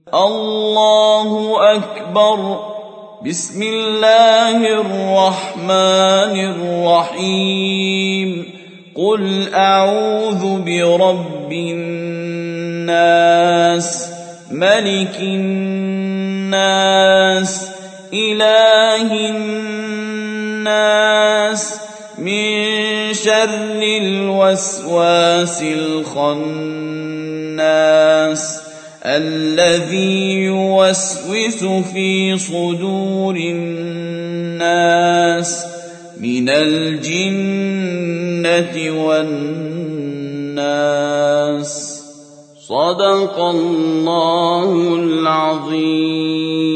الله أكبر. بسم الله الرحمن الرحيم. قل أعوذ برب الناس ملك الناس إله الناس من شر الوسواس الخناس الذي يوسوس في صدور الناس من الجنة والناس. صدق الله العظيم.